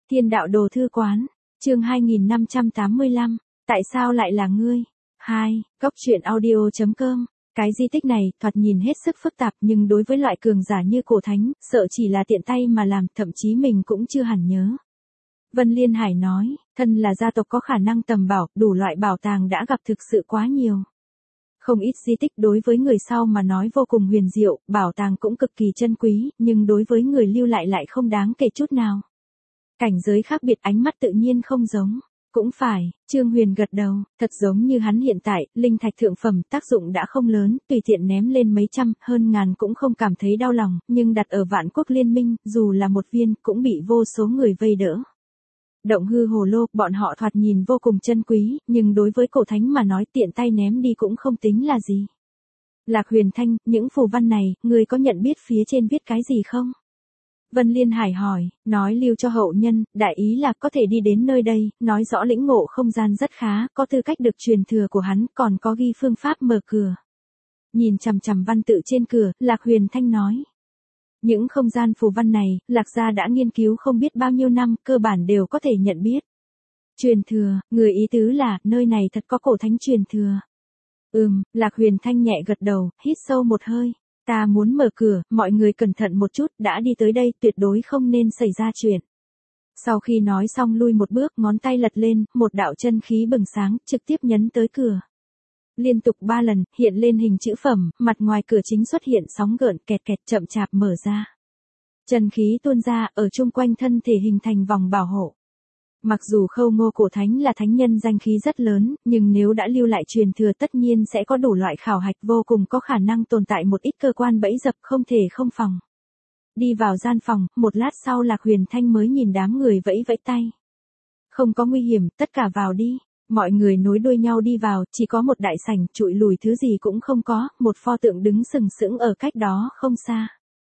Thiên đạo đồ thư quán, chương 2585, tại sao lại là ngươi? 2. Góc truyện audio.com. Cái di tích này thoạt nhìn hết sức phức tạp nhưng đối với loại cường giả như cổ thánh, sợ chỉ là tiện tay mà làm, thậm chí mình cũng chưa hẳn nhớ. Vân Liên Hải nói, thân là gia tộc có khả năng tầm bảo, đủ loại bảo tàng đã gặp thực sự quá nhiều. Không ít di tích đối với người sau mà nói vô cùng huyền diệu, bảo tàng cũng cực kỳ chân quý, nhưng đối với người lưu lại không đáng kể chút nào. Cảnh giới khác biệt, ánh mắt tự nhiên không giống. Cũng phải, Trương Huyền gật đầu, thật giống như hắn hiện tại, linh thạch thượng phẩm tác dụng đã không lớn, tùy tiện ném lên mấy trăm, hơn ngàn cũng không cảm thấy đau lòng, nhưng đặt ở Vạn Quốc Liên Minh, dù là một viên, cũng bị vô số người vây đỡ. Động hư hồ lô, bọn họ thoạt nhìn vô cùng chân quý, nhưng đối với cổ thánh mà nói tiện tay ném đi cũng không tính là gì. Lạc Huyền Thanh, những phù văn này, người có nhận biết phía trên viết cái gì không? Vân Liên Hải hỏi, nói lưu cho hậu nhân, đại ý là có thể đi đến nơi đây, nói rõ lĩnh ngộ không gian rất khá, có tư cách được truyền thừa của hắn, còn có ghi phương pháp mở cửa. Nhìn chằm chằm văn tự trên cửa, Lạc Huyền Thanh nói. Những không gian phù văn này, Lạc gia đã nghiên cứu không biết bao nhiêu năm, cơ bản đều có thể nhận biết. Truyền thừa, người ý tứ là, nơi này thật có cổ thánh truyền thừa. Lạc Huyền Thanh nhẹ gật đầu, hít sâu một hơi. Ta muốn mở cửa, mọi người cẩn thận một chút, đã đi tới đây, tuyệt đối không nên xảy ra chuyện. Sau khi nói xong lui một bước, ngón tay lật lên, một đạo chân khí bừng sáng, trực tiếp nhấn tới cửa. Liên tục 3 lần, hiện lên hình chữ phẩm, mặt ngoài cửa chính xuất hiện sóng gợn kẹt kẹt chậm chạp mở ra. Chân khí tuôn ra, ở chung quanh thân thể hình thành vòng bảo hộ. Mặc dù Khâu Ngô cổ thánh là thánh nhân danh khí rất lớn, nhưng nếu đã lưu lại truyền thừa tất nhiên sẽ có đủ loại khảo hạch, vô cùng có khả năng tồn tại một ít cơ quan bẫy dập không thể không phòng. Đi vào gian phòng, một lát sau Lạc Huyền Thanh mới nhìn đám người vẫy vẫy tay. Không có nguy hiểm, tất cả vào đi. Mọi người nối đuôi nhau đi vào, chỉ có một đại sảnh, trụi lùi thứ gì cũng không có, một pho tượng đứng sừng sững ở cách đó không xa.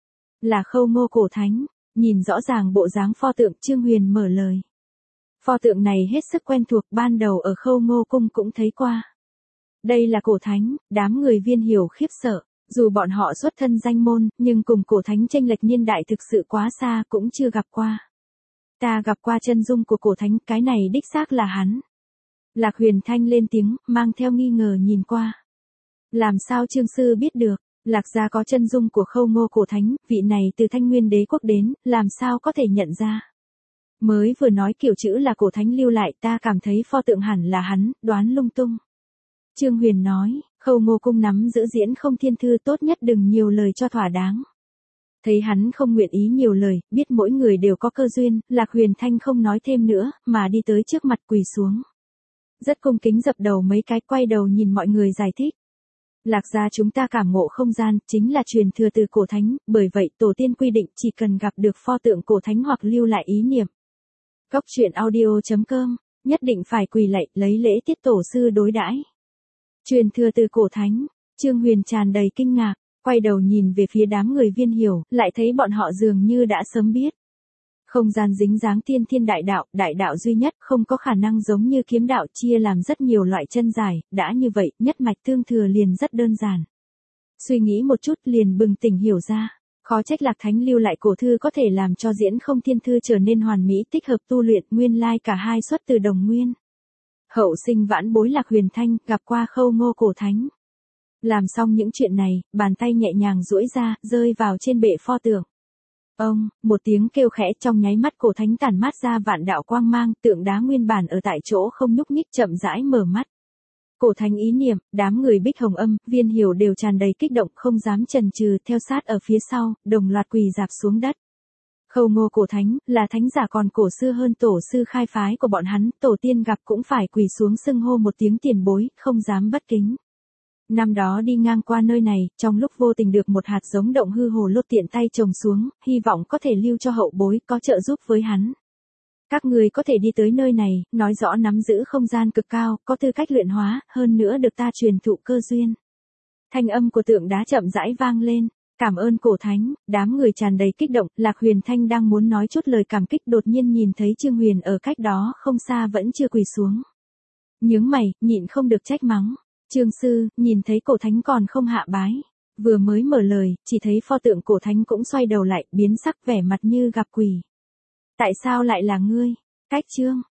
Là Khâu Ngô cổ thánh, nhìn rõ ràng bộ dáng pho tượng, Trương Huyền mở lời. Pho tượng này hết sức quen thuộc, ban đầu ở Khâu Ngô cung cũng thấy qua. Đây là cổ thánh, đám người Viên Hiểu khiếp sợ, dù bọn họ xuất thân danh môn, nhưng cùng cổ thánh chênh lệch niên đại thực sự quá xa, cũng chưa gặp qua. Ta gặp qua chân dung của cổ thánh, cái này đích xác là hắn. Lạc Huyền Thanh lên tiếng, mang theo nghi ngờ nhìn qua. Làm sao Trương sư biết được? Lạc gia có chân dung của Khâu Ngô cổ thánh, vị này từ Thanh Nguyên đế quốc đến, làm sao có thể nhận ra? Mới vừa nói kiểu chữ là cổ thánh lưu lại, ta cảm thấy pho tượng hẳn là hắn, đoán lung tung. Trương Huyền nói, Khâu Ngô cung nắm giữ diễn không thiên thư, tốt nhất đừng nhiều lời cho thỏa đáng. Thấy hắn không nguyện ý nhiều lời, biết mỗi người đều có cơ duyên, Lạc Huyền Thanh không nói thêm nữa, mà đi tới trước mặt quỳ xuống. Rất cung kính dập đầu mấy cái, quay đầu nhìn mọi người giải thích. Lạc gia chúng ta cảm ngộ không gian, chính là truyền thừa từ cổ thánh, bởi vậy tổ tiên quy định chỉ cần gặp được pho tượng cổ thánh hoặc lưu lại ý niệm. Góc truyện audio.com, nhất định phải quỳ lạy, lấy lễ tiết tổ sư đối đãi. Truyền thừa từ cổ thánh, Trương Huyền tràn đầy kinh ngạc, quay đầu nhìn về phía đám người Viên Hiểu, lại thấy bọn họ dường như đã sớm biết. Không gian dính dáng thiên đại đạo duy nhất, không có khả năng giống như kiếm đạo chia làm rất nhiều loại chân dài, đã như vậy, nhất mạch tương thừa liền rất đơn giản. Suy nghĩ một chút liền bừng tỉnh hiểu ra. Khó trách Lạc Thánh lưu lại cổ thư có thể làm cho diễn không thiên thư trở nên hoàn mỹ, tích hợp tu luyện, nguyên lai cả hai xuất từ đồng nguyên. Hậu sinh vãn bối Lạc Huyền Thanh, gặp qua Khâu Ngô cổ thánh. Làm xong những chuyện này, bàn tay nhẹ nhàng duỗi ra, rơi vào trên bệ pho tượng. Ông, một tiếng kêu khẽ, trong nháy mắt cổ thánh tản mát ra vạn đạo quang mang, tượng đá nguyên bản ở tại chỗ không nhúc nhích chậm rãi mở mắt. Cổ thánh ý niệm, đám người Bích Hồng Âm, Viên Hiểu đều tràn đầy kích động, không dám chần chừ, theo sát ở phía sau, đồng loạt quỳ rạp xuống đất. Khâu Ngô cổ thánh, là thánh giả còn cổ xưa hơn tổ sư khai phái của bọn hắn, tổ tiên gặp cũng phải quỳ xuống xưng hô một tiếng tiền bối, không dám bất kính. Năm đó đi ngang qua nơi này, trong lúc vô tình được một hạt giống động hư hồ lô tiện tay trồng xuống, hy vọng có thể lưu cho hậu bối, có trợ giúp với hắn. Các người có thể đi tới nơi này, nói rõ nắm giữ không gian cực cao, có tư cách luyện hóa, hơn nữa được ta truyền thụ cơ duyên. Thanh âm của tượng đá chậm rãi vang lên, cảm ơn cổ thánh, đám người tràn đầy kích động, Lạc Huyền Thanh đang muốn nói chút lời cảm kích, đột nhiên nhìn thấy Trương Huyền ở cách đó không xa vẫn chưa quỳ xuống. Nhướng mày, nhịn không được trách mắng. Trương sư, nhìn thấy cổ thánh còn không hạ bái. Vừa mới mở lời, chỉ thấy pho tượng cổ thánh cũng xoay đầu lại, biến sắc vẻ mặt như gặp quỷ. Tại sao lại là ngươi? Cách chương